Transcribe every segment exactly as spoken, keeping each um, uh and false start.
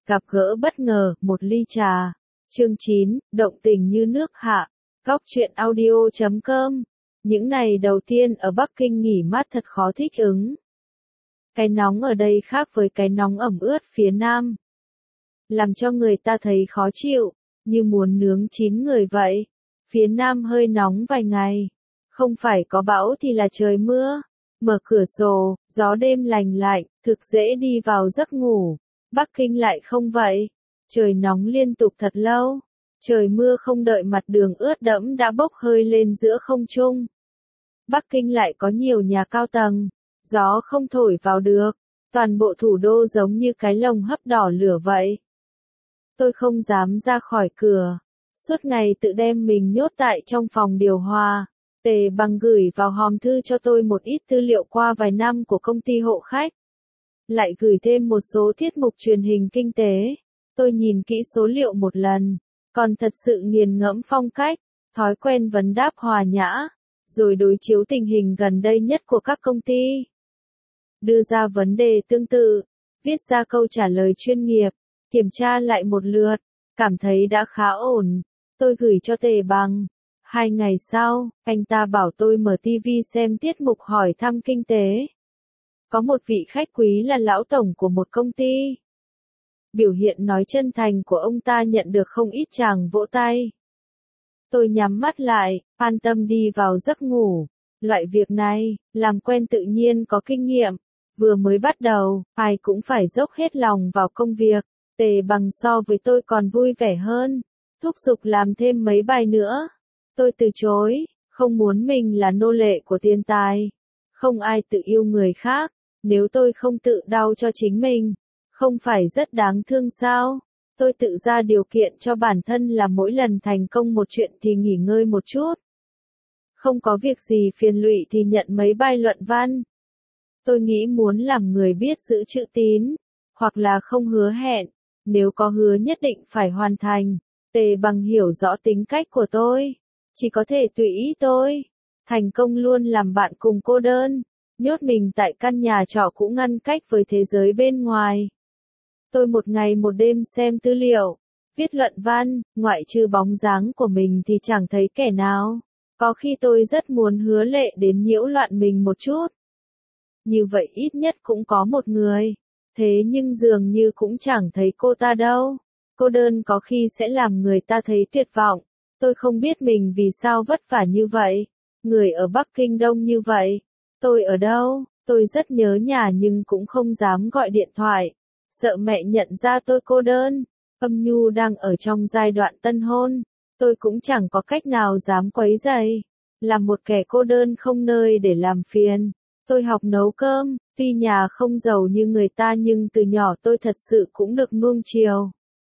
Gặp gỡ bất ngờ, một ly trà. Chương chín, động tình như nước hạ. Góc truyện audio chấm com. Những ngày đầu tiên ở Bắc Kinh nghỉ mát thật khó thích ứng. Cái nóng ở đây khác với cái nóng ẩm ướt phía Nam. Làm cho người ta thấy khó chịu, như muốn nướng chín người vậy. Phía Nam hơi nóng vài ngày. Không phải có bão thì là trời mưa. Mở cửa sổ, gió đêm lành lạnh, thực dễ đi vào giấc ngủ. Bắc Kinh lại không vậy. Trời nóng liên tục thật lâu. Trời mưa không đợi mặt đường ướt đẫm đã bốc hơi lên giữa không trung. Bắc Kinh lại có nhiều nhà cao tầng. Gió không thổi vào được. Toàn bộ thủ đô giống như cái lồng hấp đỏ lửa vậy. Tôi không dám ra khỏi cửa. Suốt ngày tự đem mình nhốt tại trong phòng điều hòa. Tề Bằng gửi vào hòm thư cho tôi một ít tư liệu qua vài năm của công ty hộ khách. Lại gửi thêm một số tiết mục truyền hình kinh tế. Tôi nhìn kỹ số liệu một lần. Còn thật sự nghiền ngẫm phong cách, thói quen vấn đáp hòa nhã. Rồi đối chiếu tình hình gần đây nhất của các công ty. Đưa ra vấn đề tương tự. Viết ra câu trả lời chuyên nghiệp. Kiểm tra lại một lượt. Cảm thấy đã khá ổn. Tôi gửi cho Tề Bằng. Hai ngày sau, anh ta bảo tôi mở ti vi xem tiết mục hỏi thăm kinh tế. Có một vị khách quý là lão tổng của một công ty. Biểu hiện nói chân thành của ông ta nhận được không ít tràng vỗ tay. Tôi nhắm mắt lại, an tâm đi vào giấc ngủ. Loại việc này, làm quen tự nhiên có kinh nghiệm. Vừa mới bắt đầu, ai cũng phải dốc hết lòng vào công việc. Tề Bằng so với tôi còn vui vẻ hơn. Thúc giục làm thêm mấy bài nữa. Tôi từ chối, không muốn mình là nô lệ của tiền tài. Không ai tự yêu người khác, nếu tôi không tự đau cho chính mình, không phải rất đáng thương sao? Tôi tự ra điều kiện cho bản thân là mỗi lần thành công một chuyện thì nghỉ ngơi một chút. Không có việc gì phiền lụy thì nhận mấy bài luận văn. Tôi nghĩ muốn làm người biết giữ chữ tín, hoặc là không hứa hẹn, nếu có hứa nhất định phải hoàn thành. Tề Bằng hiểu rõ tính cách của tôi. Chỉ có thể tùy ý tôi. Thành công luôn làm bạn cùng cô đơn. Nhốt mình tại căn nhà trọ cũng ngăn cách với thế giới bên ngoài. Tôi một ngày một đêm xem tư liệu, viết luận văn, ngoại trừ bóng dáng của mình thì chẳng thấy kẻ nào. Có khi tôi rất muốn hứa lệ đến nhiễu loạn mình một chút. Như vậy ít nhất cũng có một người. Thế nhưng dường như cũng chẳng thấy cô ta đâu. Cô đơn có khi sẽ làm người ta thấy tuyệt vọng. Tôi không biết mình vì sao vất vả như vậy. Người ở Bắc Kinh đông như vậy. Tôi ở đâu? Tôi rất nhớ nhà nhưng cũng không dám gọi điện thoại. Sợ mẹ nhận ra tôi cô đơn. Âm Nhu đang ở trong giai đoạn tân hôn. Tôi cũng chẳng có cách nào dám quấy rầy. Là một kẻ cô đơn không nơi để làm phiền. Tôi học nấu cơm. Tuy nhà không giàu như người ta nhưng từ nhỏ tôi thật sự cũng được nuông chiều.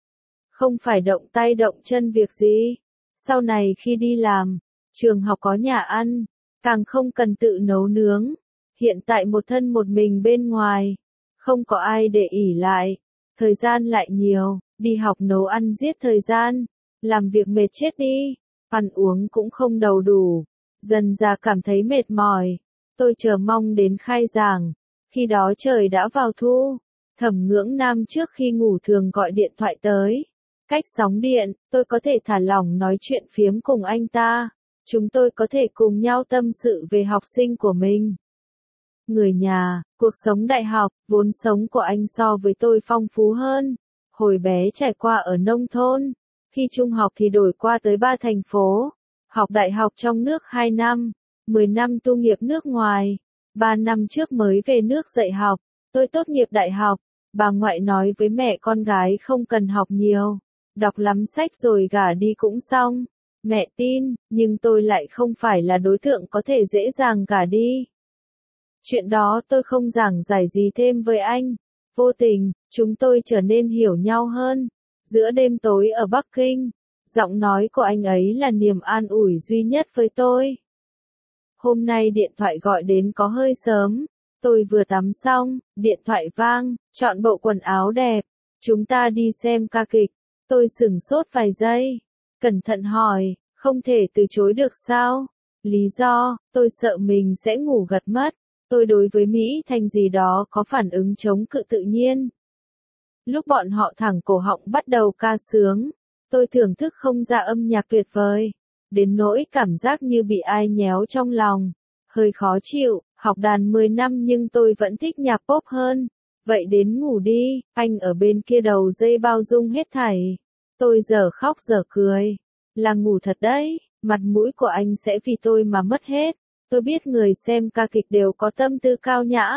Không phải động tay động chân việc gì. Sau này khi đi làm, trường học có nhà ăn, càng không cần tự nấu nướng. Hiện tại một thân một mình bên ngoài, không có ai để ỷ lại, thời gian lại nhiều, đi học nấu ăn giết thời gian, làm việc mệt chết đi, ăn uống cũng không đầy đủ, dần ra cảm thấy mệt mỏi. Tôi chờ mong đến khai giảng, khi đó trời đã vào thu. Thẩm Ngưỡng Nam trước khi ngủ thường gọi điện thoại tới. Cách sóng điện, tôi có thể thả lỏng nói chuyện phiếm cùng anh ta. Chúng tôi có thể cùng nhau tâm sự về học sinh của mình. Người nhà, cuộc sống đại học, vốn sống của anh so với tôi phong phú hơn. Hồi bé trải qua ở nông thôn. Khi trung học thì đổi qua tới ba thành phố. Học đại học trong nước hai năm. mười năm tu nghiệp nước ngoài. ba năm trước mới về nước dạy học. Tôi tốt nghiệp đại học. Bà ngoại nói với mẹ con gái không cần học nhiều. Đọc lắm sách rồi gả đi cũng xong. Mẹ tin, nhưng tôi lại không phải là đối tượng có thể dễ dàng gả đi. Chuyện đó tôi không giảng giải gì thêm với anh. Vô tình, chúng tôi trở nên hiểu nhau hơn. Giữa đêm tối ở Bắc Kinh, giọng nói của anh ấy là niềm an ủi duy nhất với tôi. Hôm nay điện thoại gọi đến có hơi sớm. Tôi vừa tắm xong, điện thoại vang, chọn bộ quần áo đẹp. Chúng ta đi xem ca kịch. Tôi sửng sốt vài giây. Cẩn thận hỏi, không thể từ chối được sao? Lý do, tôi sợ mình sẽ ngủ gật mất. Tôi đối với Mỹ Thành gì đó có phản ứng chống cự tự nhiên. Lúc bọn họ thẳng cổ họng bắt đầu ca sướng, tôi thưởng thức không ra âm nhạc tuyệt vời, đến nỗi cảm giác như bị ai nhéo trong lòng, hơi khó chịu, học đàn mười năm nhưng tôi vẫn thích nhạc pop hơn. Vậy đến ngủ đi, anh ở bên kia đầu dây bao dung hết thảy. Tôi giờ khóc giờ cười, là ngủ thật đấy, mặt mũi của anh sẽ vì tôi mà mất hết. Tôi biết người xem ca kịch đều có tâm tư cao nhã.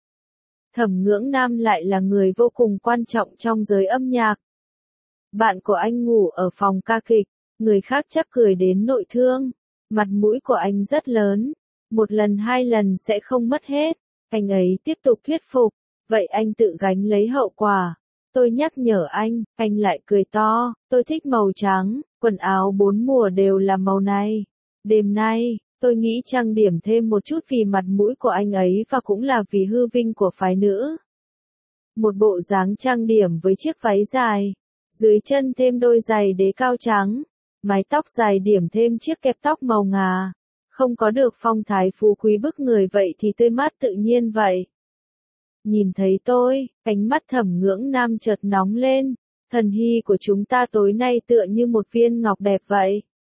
Thẩm Ngưỡng Nam lại là người vô cùng quan trọng trong giới âm nhạc. Bạn của anh ngủ ở phòng ca kịch, người khác chắc cười đến nội thương. Mặt mũi của anh rất lớn, một lần hai lần sẽ không mất hết. Anh ấy tiếp tục thuyết phục, vậy anh tự gánh lấy hậu quả. Tôi nhắc nhở anh, anh lại cười to, tôi thích màu trắng, quần áo bốn mùa đều là màu này. Đêm nay, tôi nghĩ trang điểm thêm một chút vì mặt mũi của anh ấy và cũng là vì hư vinh của phái nữ. Một bộ dáng trang điểm với chiếc váy dài, dưới chân thêm đôi giày đế cao trắng, mái tóc dài điểm thêm chiếc kẹp tóc màu ngà. Không có được phong thái phú quý bức người vậy thì tươi mát tự nhiên vậy. Nhìn thấy tôi, ánh mắt Thẩm Ngưỡng Nam chợt nóng lên, thần hy của chúng ta tối nay tựa như một viên ngọc đẹp vậy.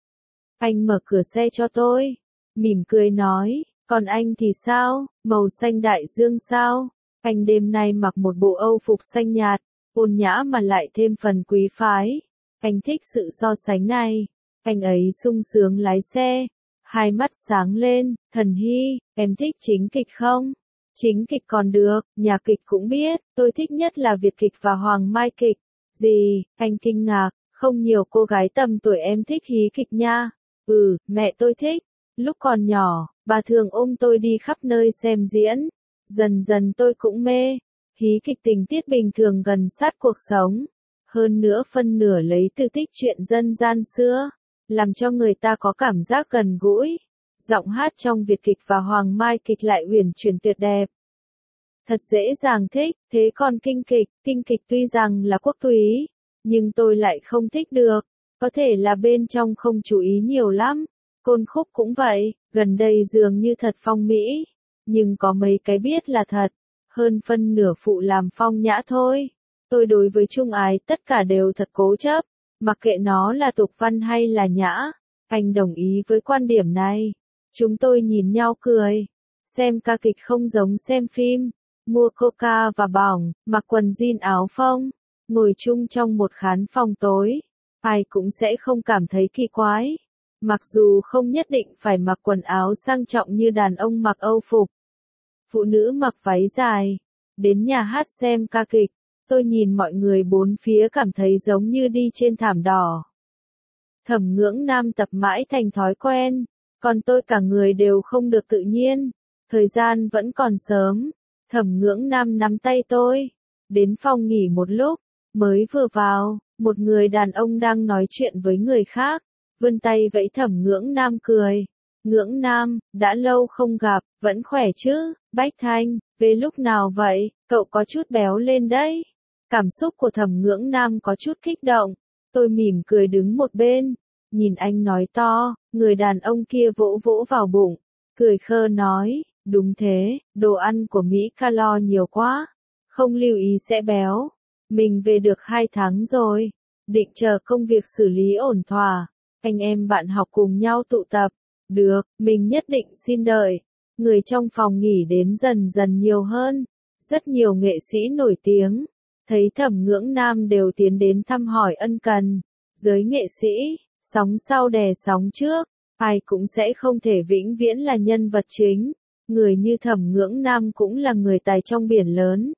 Anh mở cửa xe cho tôi, mỉm cười nói, còn anh thì sao, màu xanh đại dương sao? Anh đêm nay mặc một bộ Âu phục xanh nhạt, ôn nhã mà lại thêm phần quý phái. Anh thích sự so sánh này. Anh ấy sung sướng lái xe, hai mắt sáng lên, thần hy, em thích chính kịch không? Chính kịch còn được, nhạc kịch cũng biết, tôi thích nhất là Việt kịch và Hoàng Mai kịch. Gì, anh kinh ngạc, không nhiều cô gái tầm tuổi em thích hí kịch nha. Ừ, mẹ tôi thích. Lúc còn nhỏ, bà thường ôm tôi đi khắp nơi xem diễn. Dần dần tôi cũng mê. Hí kịch tình tiết bình thường gần sát cuộc sống. Hơn nữa phân nửa lấy từ tích truyện dân gian xưa, làm cho người ta có cảm giác gần gũi. Giọng hát trong Việt kịch và Hoàng Mai kịch lại uyển chuyển tuyệt đẹp. Thật dễ dàng thích, thế còn kinh kịch, kinh kịch tuy rằng là quốc túy, nhưng tôi lại không thích được. Có thể là bên trong không chú ý nhiều lắm. Côn khúc cũng vậy, gần đây dường như thật phong mỹ, nhưng có mấy cái biết là thật, hơn phân nửa phụ làm phong nhã thôi. Tôi đối với Trung Ái tất cả đều thật cố chấp, mặc kệ nó là tục văn hay là nhã. Anh đồng ý với quan điểm này. Chúng tôi nhìn nhau cười. Xem ca kịch không giống xem phim. Mua coca và bỏng, mặc quần jean áo phông, ngồi chung trong một khán phòng tối. Ai cũng sẽ không cảm thấy kỳ quái. Mặc dù không nhất định phải mặc quần áo sang trọng như đàn ông mặc Âu phục. Phụ nữ mặc váy dài. Đến nhà hát xem ca kịch. Tôi nhìn mọi người bốn phía cảm thấy giống như đi trên thảm đỏ. Thẩm Ngưỡng Nam tập mãi thành thói quen. Còn tôi cả người đều không được tự nhiên. Thời gian vẫn còn sớm. Thẩm Ngưỡng Nam nắm tay tôi. Đến phòng nghỉ một lúc. Mới vừa vào, một người đàn ông đang nói chuyện với người khác. Vươn tay vẫy Thẩm Ngưỡng Nam cười. Ngưỡng Nam, đã lâu không gặp, vẫn khỏe chứ? Bách Thanh, về lúc nào vậy? Cậu có chút béo lên đấy. Cảm xúc của Thẩm Ngưỡng Nam có chút kích động. Tôi mỉm cười đứng một bên. Nhìn anh nói to, người đàn ông kia vỗ vỗ vào bụng. Cười khơ nói, đúng thế, đồ ăn của Mỹ calo nhiều quá. Không lưu ý sẽ béo. Mình về được hai tháng rồi. Định chờ công việc xử lý ổn thỏa. Anh em bạn học cùng nhau tụ tập. Được, mình nhất định xin đợi. Người trong phòng nghỉ đến dần dần nhiều hơn. Rất nhiều nghệ sĩ nổi tiếng. Thấy Thẩm Ngưỡng Nam đều tiến đến thăm hỏi ân cần. Giới nghệ sĩ, sóng sau đè sóng trước. Ai cũng sẽ không thể vĩnh viễn là nhân vật chính. Người như Thẩm Ngưỡng Nam cũng là người tài trong biển lớn.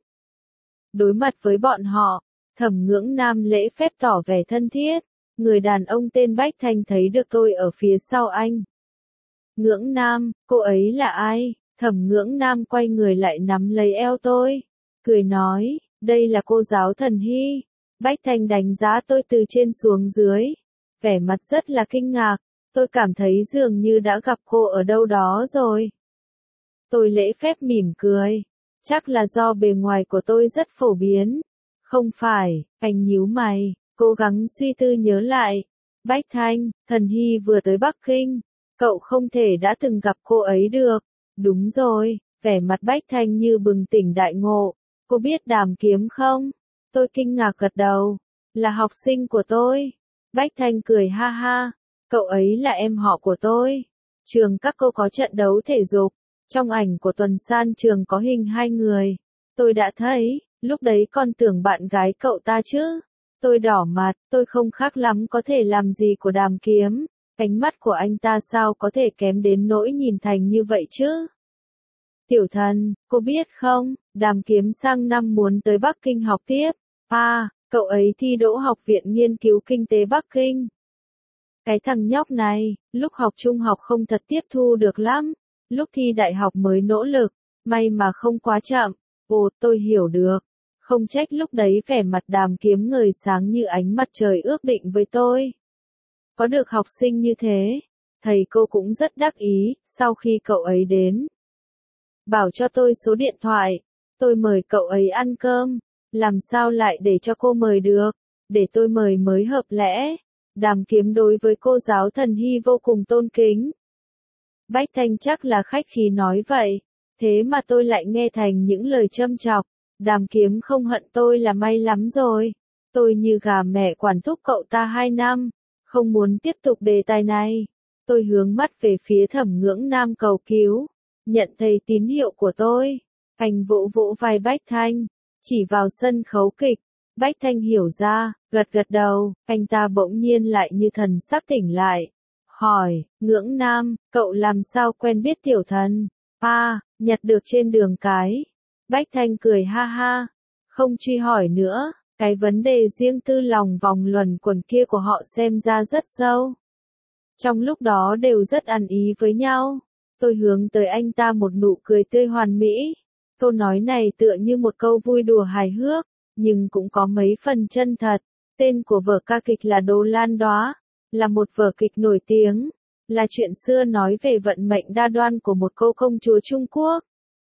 Đối mặt với bọn họ, Thẩm Ngưỡng Nam lễ phép tỏ vẻ thân thiết. Người đàn ông tên Bách Thanh thấy được tôi ở phía sau anh. Ngưỡng Nam, cô ấy là ai? Thẩm Ngưỡng Nam quay người lại nắm lấy eo tôi. Cười nói, đây là cô giáo Thần Hy. Bách Thanh đánh giá tôi từ trên xuống dưới. Vẻ mặt rất là kinh ngạc. Tôi cảm thấy dường như đã gặp cô ở đâu đó rồi. Tôi lễ phép mỉm cười. Chắc là do bề ngoài của tôi rất phổ biến. Không phải, anh nhíu mày, cố gắng suy tư nhớ lại. Bách Thanh, Thần Hy vừa tới Bắc Kinh. Cậu không thể đã từng gặp cô ấy được. Đúng rồi, vẻ mặt Bách Thanh như bừng tỉnh đại ngộ. Cô biết Đàm Kiếm không? Tôi kinh ngạc gật đầu. Là học sinh của tôi. Bách Thanh cười ha ha. Cậu ấy là em họ của tôi. Trường các cô có trận đấu thể dục. Trong ảnh của tuần san trường có hình hai người. Tôi đã thấy, lúc đấy con tưởng bạn gái cậu ta chứ. Tôi đỏ mặt, tôi không khác lắm có thể làm gì của Đàm Kiếm. Ánh mắt của anh ta sao có thể kém đến nỗi nhìn thành như vậy chứ? Tiểu thần, cô biết không, Đàm Kiếm sang năm muốn tới Bắc Kinh học tiếp. À, cậu ấy thi đỗ Học viện Nghiên cứu Kinh tế Bắc Kinh. Cái thằng nhóc này, lúc học trung học không thật tiếp thu được lắm. Lúc thi đại học mới nỗ lực, may mà không quá chậm. Ồ, tôi hiểu được. Không trách lúc đấy vẻ mặt Đàm Kiếm ngời sáng như ánh mặt trời ước định với tôi. Có được học sinh như thế, thầy cô cũng rất đắc ý, sau khi cậu ấy đến. Bảo cho tôi số điện thoại, tôi mời cậu ấy ăn cơm, làm sao lại để cho cô mời được, để tôi mời mới hợp lẽ. Đàm Kiếm đối với cô giáo Thần Hy vô cùng tôn kính. Bách Thanh chắc là khách khí nói vậy, thế mà tôi lại nghe thành những lời châm chọc. Đàm Kiếm không hận tôi là may lắm rồi. Tôi như gà mẹ quản thúc cậu ta hai năm, không muốn tiếp tục đề tài này. Tôi hướng mắt về phía Thẩm Ngưỡng Nam cầu cứu. Nhận thấy tín hiệu của tôi, anh vỗ vỗ vai Bách Thanh, chỉ vào sân khấu kịch. Bách Thanh hiểu ra, gật gật đầu, anh ta bỗng nhiên lại như thần sắc tỉnh lại. Hỏi, Ngưỡng Nam, cậu làm sao quen biết tiểu thần? À, nhặt được trên đường cái. Bách Thanh cười ha ha, không truy hỏi nữa, cái vấn đề riêng tư lòng vòng luẩn quẩn kia của họ xem ra rất sâu. Trong lúc đó đều rất ăn ý với nhau, tôi hướng tới anh ta một nụ cười tươi hoàn mỹ. Câu nói này tựa như một câu vui đùa hài hước, nhưng cũng có mấy phần chân thật. Tên của vở ca kịch là Đồ Lan Đóa, là một vở kịch nổi tiếng, là chuyện xưa nói về vận mệnh đa đoan của một cô công chúa Trung Quốc.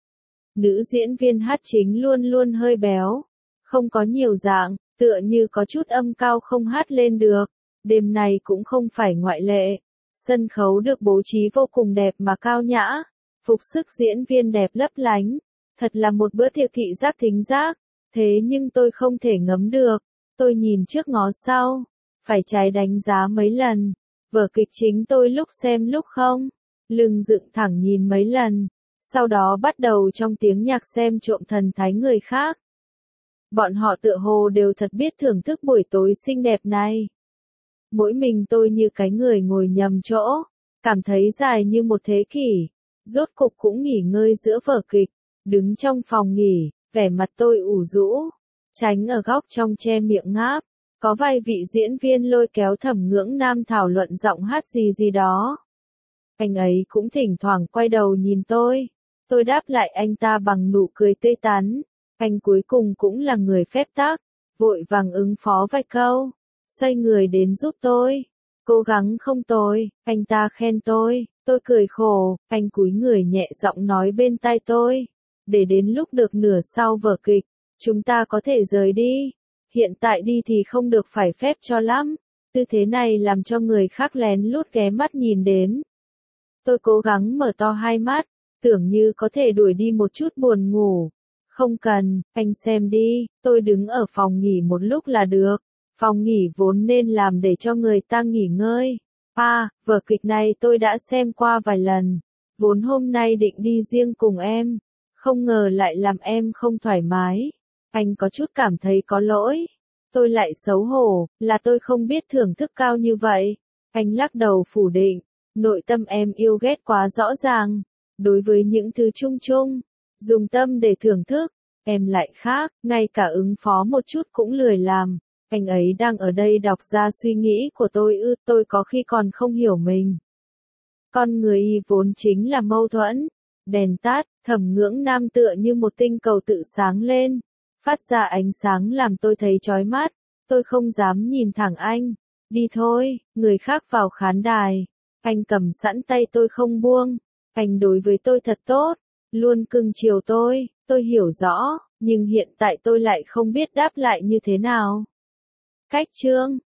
Nữ diễn viên hát chính luôn luôn hơi béo, không có nhiều dạng, tựa như có chút âm cao không hát lên được. Đêm này cũng không phải ngoại lệ. Sân khấu được bố trí vô cùng đẹp mà cao nhã, phục sức diễn viên đẹp lấp lánh, thật là một bữa tiệc thị giác thính giác. Thế nhưng tôi không thể ngấm được, tôi nhìn trước ngó sau, phải trái đánh giá mấy lần. Vở kịch chính tôi lúc xem lúc không, lưng dựng thẳng nhìn mấy lần, sau đó bắt đầu trong tiếng nhạc xem trộm thần thái người khác. Bọn họ tựa hồ đều thật biết thưởng thức buổi tối xinh đẹp này. Mỗi mình tôi như cái người ngồi nhầm chỗ, cảm thấy dài như một thế kỷ, rốt cục cũng nghỉ ngơi giữa vở kịch, đứng trong phòng nghỉ, vẻ mặt tôi ủ rũ, tránh ở góc trong che miệng ngáp. Có vài vị diễn viên lôi kéo Thẩm Ngưỡng Nam thảo luận giọng hát gì gì đó. Anh ấy cũng thỉnh thoảng quay đầu nhìn tôi. Tôi đáp lại anh ta bằng nụ cười tươi tắn. Anh cuối cùng cũng là người phép tắc, vội vàng ứng phó vài câu, xoay người đến giúp tôi. Cố gắng không tồi, anh ta khen tôi, tôi cười khổ, anh cúi người nhẹ giọng nói bên tai tôi. Để đến lúc được nửa sau vở kịch, chúng ta có thể rời đi. Hiện tại đi thì không được phải phép cho lắm, tư thế này làm cho người khác lén lút ghé mắt nhìn đến. Tôi cố gắng mở to hai mắt, tưởng như có thể đuổi đi một chút buồn ngủ. Không cần, anh xem đi, tôi đứng ở phòng nghỉ một lúc là được. Phòng nghỉ vốn nên làm để cho người ta nghỉ ngơi. À, vở kịch này tôi đã xem qua vài lần. Vốn hôm nay định đi riêng cùng em, không ngờ lại làm em không thoải mái. Anh có chút cảm thấy có lỗi. Tôi lại xấu hổ, là tôi không biết thưởng thức cao như vậy. Anh lắc đầu phủ định, nội tâm em yêu ghét quá rõ ràng. Đối với những thứ chung chung, dùng tâm để thưởng thức, em lại khác, ngay cả ứng phó một chút cũng lười làm. Anh ấy đang ở đây đọc ra suy nghĩ của tôi ư, tôi có khi còn không hiểu mình. Con người vốn chính là mâu thuẫn. Đèn tắt, Thẩm Ngưỡng Nam tựa như một tinh cầu tự sáng lên, phát ra ánh sáng làm tôi thấy chói mắt. Tôi không dám nhìn thẳng anh. Đi thôi, người khác vào khán đài. Anh cầm sẵn tay tôi không buông. Anh đối với tôi thật tốt, luôn cưng chiều tôi, tôi hiểu rõ, nhưng hiện tại tôi lại không biết đáp lại như thế nào. Cách chương